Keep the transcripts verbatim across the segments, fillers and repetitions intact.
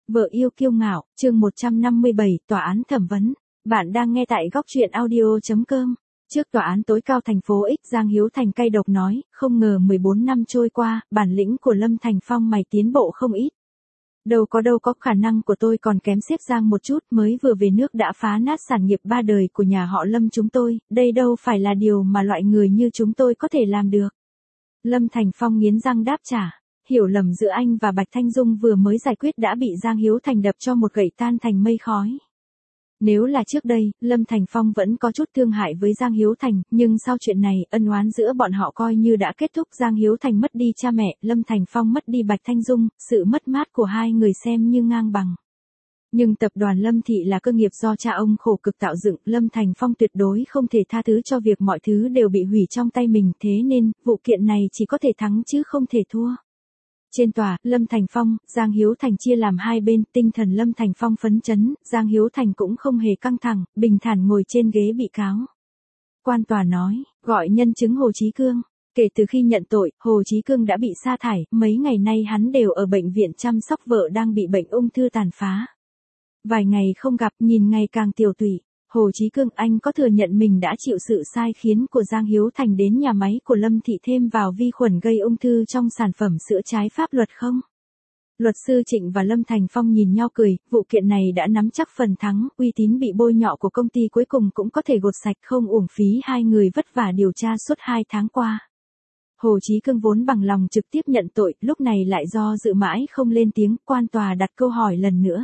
Vợ yêu kiêu ngạo, chương một trăm năm mươi bảy, tòa án thẩm vấn. Bạn đang nghe tại góc truyện audio.com. Trước tòa án tối cao thành phố X, Giang Hiếu Thành cay độc nói, không ngờ mười bốn năm trôi qua, bản lĩnh của Lâm Thành Phong mày tiến bộ không ít. Đâu có đâu có khả năng của tôi còn kém xếp Giang một chút, mới vừa về nước đã phá nát sản nghiệp ba đời của nhà họ Lâm chúng tôi, đây đâu phải là điều mà loại người như chúng tôi có thể làm được. Lâm Thành Phong nghiến răng đáp trả. Hiểu lầm giữa anh và Bạch Thanh Dung vừa mới giải quyết đã bị Giang Hiếu Thành đập cho một gậy tan thành mây khói. Nếu là trước đây, Lâm Thành Phong vẫn có chút thương hại với Giang Hiếu Thành, nhưng sau chuyện này, ân oán giữa bọn họ coi như đã kết thúc. Giang Hiếu Thành mất đi cha mẹ, Lâm Thành Phong mất đi Bạch Thanh Dung, sự mất mát của hai người xem như ngang bằng. Nhưng tập đoàn Lâm Thị là cơ nghiệp do cha ông khổ cực tạo dựng, Lâm Thành Phong tuyệt đối không thể tha thứ cho việc mọi thứ đều bị hủy trong tay mình, thế nên, vụ kiện này chỉ có thể thắng chứ không thể thua. Trên tòa, Lâm Thành Phong, Giang Hiếu Thành chia làm hai bên, tinh thần Lâm Thành Phong phấn chấn, Giang Hiếu Thành cũng không hề căng thẳng, bình thản ngồi trên ghế bị cáo. Quan tòa nói, gọi nhân chứng Hồ Chí Cương. Kể từ khi nhận tội, Hồ Chí Cương đã bị sa thải, mấy ngày nay hắn đều ở bệnh viện chăm sóc vợ đang bị bệnh ung thư tàn phá. Vài ngày không gặp, nhìn ngày càng tiều tụy. Hồ Chí Cương, anh có thừa nhận mình đã chịu sự sai khiến của Giang Hiếu Thành đến nhà máy của Lâm Thị thêm vào vi khuẩn gây ung thư trong sản phẩm sữa trái pháp luật không? Luật sư Trịnh và Lâm Thành Phong nhìn nhau cười, vụ kiện này đã nắm chắc phần thắng, uy tín bị bôi nhọ của công ty cuối cùng cũng có thể gột sạch, không uổng phí hai người vất vả điều tra suốt hai tháng qua. Hồ Chí Cương vốn bằng lòng trực tiếp nhận tội, lúc này lại do dự mãi không lên tiếng, quan tòa đặt câu hỏi lần nữa.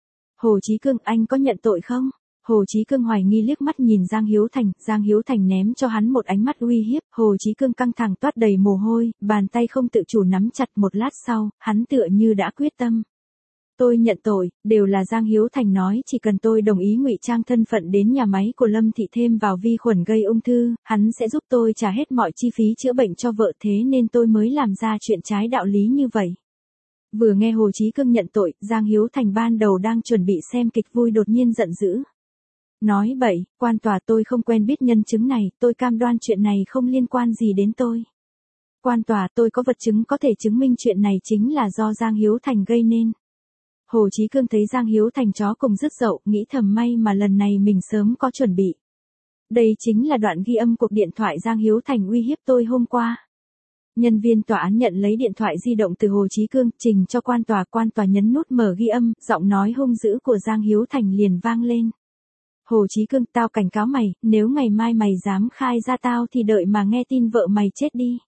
Hồ Chí Cương, anh có nhận tội không? Hồ Chí Cương hoài nghi liếc mắt nhìn Giang Hiếu Thành, Giang Hiếu Thành ném cho hắn một ánh mắt uy hiếp, Hồ Chí Cương căng thẳng toát đầy mồ hôi, bàn tay không tự chủ nắm chặt, một lát sau, hắn tựa như đã quyết tâm. Tôi nhận tội, đều là Giang Hiếu Thành nói chỉ cần tôi đồng ý ngụy trang thân phận đến nhà máy của Lâm Thị thêm vào vi khuẩn gây ung thư, hắn sẽ giúp tôi trả hết mọi chi phí chữa bệnh cho vợ, thế nên tôi mới làm ra chuyện trái đạo lý như vậy. Vừa nghe Hồ Chí Cương nhận tội, Giang Hiếu Thành ban đầu đang chuẩn bị xem kịch vui đột nhiên giận dữ. Nói bậy, quan tòa, tôi không quen biết nhân chứng này, tôi cam đoan chuyện này không liên quan gì đến tôi. Quan tòa, tôi có vật chứng có thể chứng minh chuyện này chính là do Giang Hiếu Thành gây nên. Hồ Chí Cương thấy Giang Hiếu Thành chó cùng rứt dậu, nghĩ thầm may mà lần này mình sớm có chuẩn bị. Đây chính là đoạn ghi âm cuộc điện thoại Giang Hiếu Thành uy hiếp tôi hôm qua. Nhân viên tòa án nhận lấy điện thoại di động từ Hồ Chí Cương, trình cho quan tòa, quan tòa nhấn nút mở ghi âm, giọng nói hung dữ của Giang Hiếu Thành liền vang lên. Hồ Chí Cương, tao cảnh cáo mày, nếu ngày mai mày dám khai ra tao thì đợi mà nghe tin vợ mày chết đi.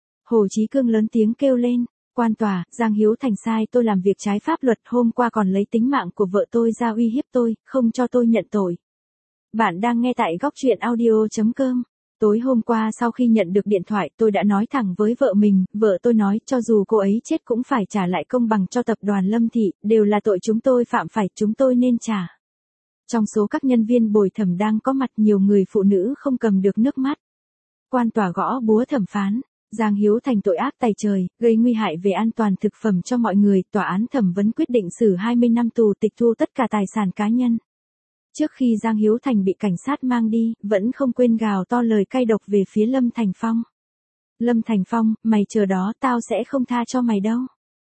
Hồ Chí Cương lớn tiếng kêu lên, quan tòa, Giang Hiếu Thành sai tôi làm việc trái pháp luật, hôm qua còn lấy tính mạng của vợ tôi ra uy hiếp tôi, không cho tôi nhận tội. Bạn đang nghe tại góc truyện audio.com. Tối hôm qua sau khi nhận được điện thoại tôi đã nói thẳng với vợ mình, vợ tôi nói cho dù cô ấy chết cũng phải trả lại công bằng cho tập đoàn Lâm Thị, đều là tội chúng tôi phạm phải, chúng tôi nên trả. Trong số các nhân viên bồi thẩm đang có mặt, nhiều người phụ nữ không cầm được nước mắt. Quan tòa gõ búa thẩm phán, Giang Hiếu Thành tội ác tày trời, gây nguy hại về an toàn thực phẩm cho mọi người, tòa án thẩm vấn quyết định xử hai mươi năm tù, tịch thu tất cả tài sản cá nhân. Trước khi Giang Hiếu Thành bị cảnh sát mang đi, vẫn không quên gào to lời cay độc về phía Lâm Thành Phong. Lâm Thành Phong, mày chờ đó, tao sẽ không tha cho mày đâu.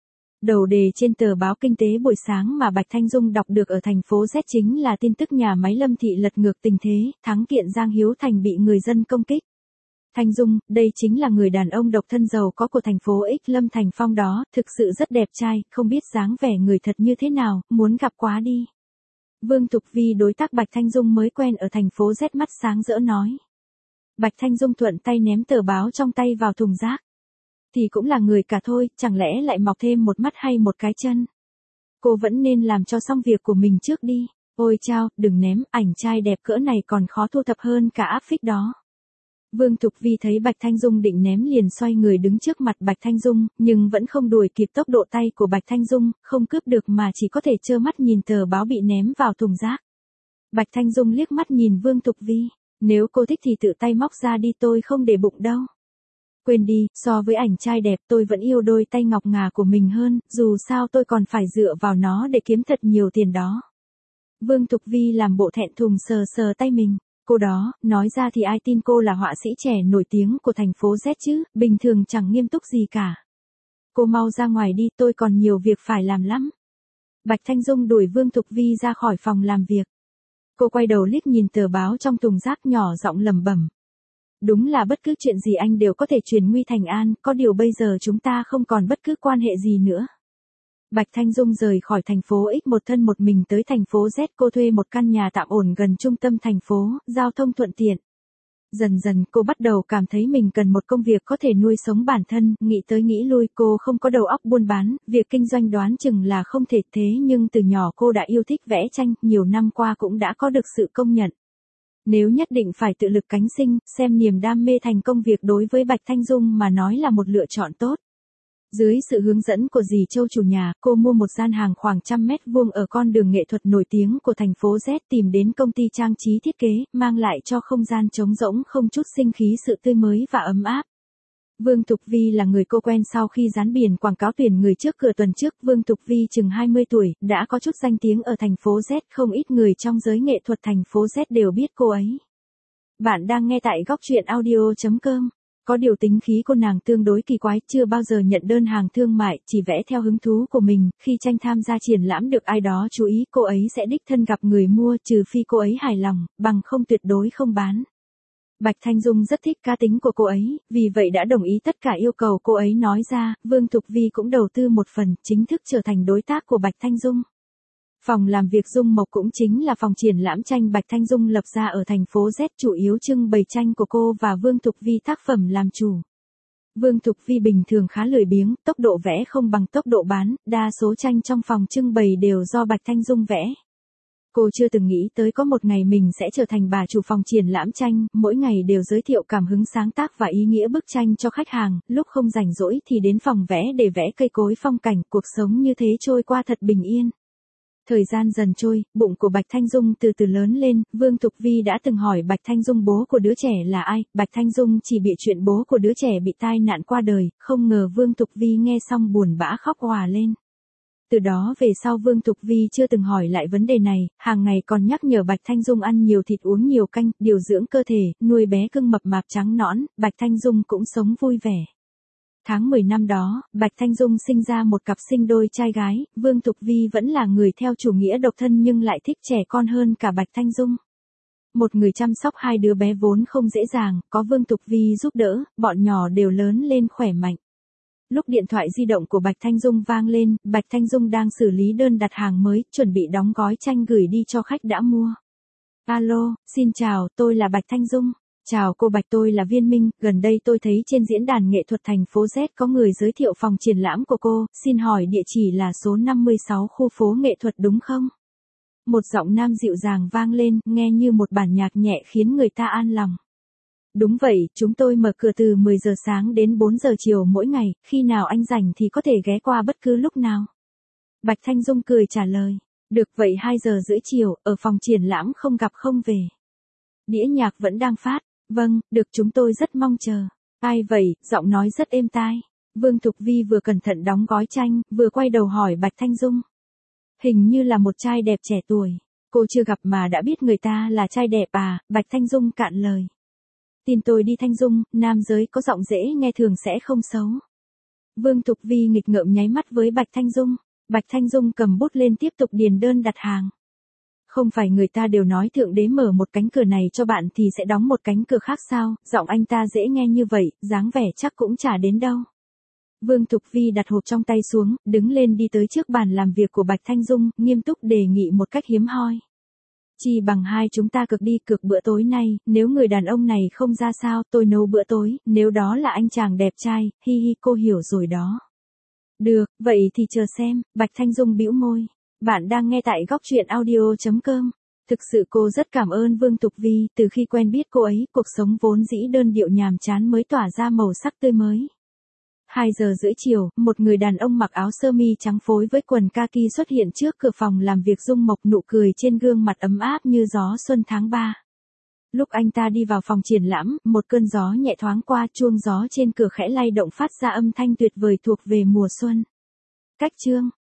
Đầu đề trên tờ báo Kinh tế buổi sáng mà Bạch Thanh Dung đọc được ở thành phố Z chính là tin tức nhà máy Lâm Thị lật ngược tình thế, thắng kiện Giang Hiếu Thành bị người dân công kích. Thanh Dung, đây chính là người đàn ông độc thân giàu có của thành phố X. Lâm Thành Phong đó, thực sự rất đẹp trai, không biết dáng vẻ người thật như thế nào, muốn gặp quá đi. Vương Thục Vi, đối tác Bạch Thanh Dung mới quen ở thành phố Z, mắt sáng rỡ nói. Bạch Thanh Dung thuận tay ném tờ báo trong tay vào thùng rác. Thì cũng là người cả thôi, chẳng lẽ lại mọc thêm một mắt hay một cái chân. Cô vẫn nên làm cho xong việc của mình trước đi. Ôi chao, đừng ném, ảnh trai đẹp cỡ này còn khó thu thập hơn cả áp phích đó. Vương Thục Vi thấy Bạch Thanh Dung định ném liền xoay người đứng trước mặt Bạch Thanh Dung, nhưng vẫn không đuổi kịp tốc độ tay của Bạch Thanh Dung, không cướp được mà chỉ có thể trơ mắt nhìn tờ báo bị ném vào thùng rác. Bạch Thanh Dung liếc mắt nhìn Vương Thục Vi, nếu cô thích thì tự tay móc ra đi, tôi không để bụng đâu. Quên đi, so với ảnh trai đẹp tôi vẫn yêu đôi tay ngọc ngà của mình hơn, dù sao tôi còn phải dựa vào nó để kiếm thật nhiều tiền đó. Vương Thục Vi làm bộ thẹn thùng sờ sờ tay mình. Cô đó, nói ra thì ai tin cô là họa sĩ trẻ nổi tiếng của thành phố Z chứ, bình thường chẳng nghiêm túc gì cả. Cô mau ra ngoài đi, tôi còn nhiều việc phải làm lắm. Bạch Thanh Dung đuổi Vương Thục Vi ra khỏi phòng làm việc. Cô quay đầu liếc nhìn tờ báo trong thùng rác nhỏ giọng lẩm bẩm. Đúng là bất cứ chuyện gì anh đều có thể chuyển nguy thành an, có điều bây giờ chúng ta không còn bất cứ quan hệ gì nữa. Bạch Thanh Dung rời khỏi thành phố X một thân một mình tới thành phố Z, cô thuê một căn nhà tạm ổn gần trung tâm thành phố, giao thông thuận tiện. Dần dần cô bắt đầu cảm thấy mình cần một công việc có thể nuôi sống bản thân, nghĩ tới nghĩ lui cô không có đầu óc buôn bán, việc kinh doanh đoán chừng là không thể, thế nhưng từ nhỏ cô đã yêu thích vẽ tranh, nhiều năm qua cũng đã có được sự công nhận. Nếu nhất định phải tự lực cánh sinh, xem niềm đam mê thành công việc đối với Bạch Thanh Dung mà nói là một lựa chọn tốt. Dưới sự hướng dẫn của dì Châu chủ nhà, cô mua một gian hàng khoảng trăm mét vuông ở con đường nghệ thuật nổi tiếng của thành phố Z, tìm đến công ty trang trí thiết kế, mang lại cho không gian trống rỗng không chút sinh khí sự tươi mới và ấm áp. Vương Thục Vi là người cô quen sau khi dán biển quảng cáo tuyển người trước cửa tuần trước. Vương Thục Vi chừng hai mươi tuổi, đã có chút danh tiếng ở thành phố Z, không ít người trong giới nghệ thuật thành phố Z đều biết cô ấy. Bạn đang nghe tại góc truyện audio chấm com. Có điều tính khí cô nàng tương đối kỳ quái, chưa bao giờ nhận đơn hàng thương mại, chỉ vẽ theo hứng thú của mình, khi tranh tham gia triển lãm được ai đó chú ý, cô ấy sẽ đích thân gặp người mua, trừ phi cô ấy hài lòng, bằng không tuyệt đối không bán. Bạch Thanh Dung rất thích cá tính của cô ấy, vì vậy đã đồng ý tất cả yêu cầu cô ấy nói ra. Vương Thục Vi cũng đầu tư một phần, chính thức trở thành đối tác của Bạch Thanh Dung. Phòng làm việc Dung Mộc cũng chính là phòng triển lãm tranh Bạch Thanh Dung lập ra ở thành phố Z, chủ yếu trưng bày tranh của cô và Vương Thục Vi tác phẩm làm chủ. Vương Thục Vi bình thường khá lười biếng, tốc độ vẽ không bằng tốc độ bán, đa số tranh trong phòng trưng bày đều do Bạch Thanh Dung vẽ. Cô chưa từng nghĩ tới có một ngày mình sẽ trở thành bà chủ phòng triển lãm tranh, mỗi ngày đều giới thiệu cảm hứng sáng tác và ý nghĩa bức tranh cho khách hàng, lúc không rảnh rỗi thì đến phòng vẽ để vẽ cây cối phong cảnh, cuộc sống như thế trôi qua thật bình yên. Thời gian dần trôi, bụng của Bạch Thanh Dung từ từ lớn lên, Vương Thục Vi đã từng hỏi Bạch Thanh Dung bố của đứa trẻ là ai, Bạch Thanh Dung chỉ bịa chuyện bố của đứa trẻ bị tai nạn qua đời, không ngờ Vương Thục Vi nghe xong buồn bã khóc òa lên. Từ đó về sau Vương Thục Vi chưa từng hỏi lại vấn đề này, hàng ngày còn nhắc nhở Bạch Thanh Dung ăn nhiều thịt uống nhiều canh, điều dưỡng cơ thể, nuôi bé cưng mập mạp trắng nõn, Bạch Thanh Dung cũng sống vui vẻ. Tháng mười năm đó, Bạch Thanh Dung sinh ra một cặp sinh đôi trai gái, Vương Thục Vi vẫn là người theo chủ nghĩa độc thân nhưng lại thích trẻ con hơn cả Bạch Thanh Dung. Một người chăm sóc hai đứa bé vốn không dễ dàng, có Vương Thục Vi giúp đỡ, bọn nhỏ đều lớn lên khỏe mạnh. Lúc điện thoại di động của Bạch Thanh Dung vang lên, Bạch Thanh Dung đang xử lý đơn đặt hàng mới, chuẩn bị đóng gói tranh gửi đi cho khách đã mua. Alo, xin chào, tôi là Bạch Thanh Dung. Chào cô Bạch, tôi là Viên Minh, gần đây tôi thấy trên diễn đàn nghệ thuật thành phố Z có người giới thiệu phòng triển lãm của cô, xin hỏi địa chỉ là số năm mươi sáu khu phố nghệ thuật đúng không? Một giọng nam dịu dàng vang lên, nghe như một bản nhạc nhẹ khiến người ta an lòng. Đúng vậy, chúng tôi mở cửa từ mười giờ sáng đến bốn giờ chiều mỗi ngày, khi nào anh rảnh thì có thể ghé qua bất cứ lúc nào. Bạch Thanh Dung cười trả lời, được vậy hai giờ rưỡi chiều, ở phòng triển lãm không gặp không về. Đĩa nhạc vẫn đang phát, vâng, được chúng tôi rất mong chờ. Ai vậy, giọng nói rất êm tai. Vương Thục Vi vừa cẩn thận đóng gói tranh, vừa quay đầu hỏi Bạch Thanh Dung. Hình như là một trai đẹp trẻ tuổi, cô chưa gặp mà đã biết người ta là trai đẹp à, Bạch Thanh Dung cạn lời. Tin tôi đi Thanh Dung, nam giới có giọng dễ nghe thường sẽ không xấu. Vương Thục Vi nghịch ngợm nháy mắt với Bạch Thanh Dung. Bạch Thanh Dung cầm bút lên tiếp tục điền đơn đặt hàng. Không phải người ta đều nói Thượng Đế mở một cánh cửa này cho bạn thì sẽ đóng một cánh cửa khác sao, giọng anh ta dễ nghe như vậy, dáng vẻ chắc cũng chả đến đâu. Vương Thục Vi đặt hộp trong tay xuống, đứng lên đi tới trước bàn làm việc của Bạch Thanh Dung, nghiêm túc đề nghị một cách hiếm hoi. Chi bằng hai chúng ta cược đi, cược bữa tối nay, nếu người đàn ông này không ra sao, tôi nấu bữa tối, nếu đó là anh chàng đẹp trai, hi hi cô hiểu rồi đó. Được, vậy thì chờ xem, Bạch Thanh Dung bĩu môi. Bạn đang nghe tại góc truyện audio chấm com. Thực sự cô rất cảm ơn Vương Thục Vi, từ khi quen biết cô ấy, cuộc sống vốn dĩ đơn điệu nhàm chán mới tỏa ra màu sắc tươi mới. Hai giờ rưỡi chiều, một người đàn ông mặc áo sơ mi trắng phối với quần kaki xuất hiện trước cửa phòng làm việc Dung Mộc, nụ cười trên gương mặt ấm áp như gió xuân tháng ba. Lúc anh ta đi vào phòng triển lãm, một cơn gió nhẹ thoáng qua, chuông gió trên cửa khẽ lay động phát ra âm thanh tuyệt vời thuộc về mùa xuân. Cách chương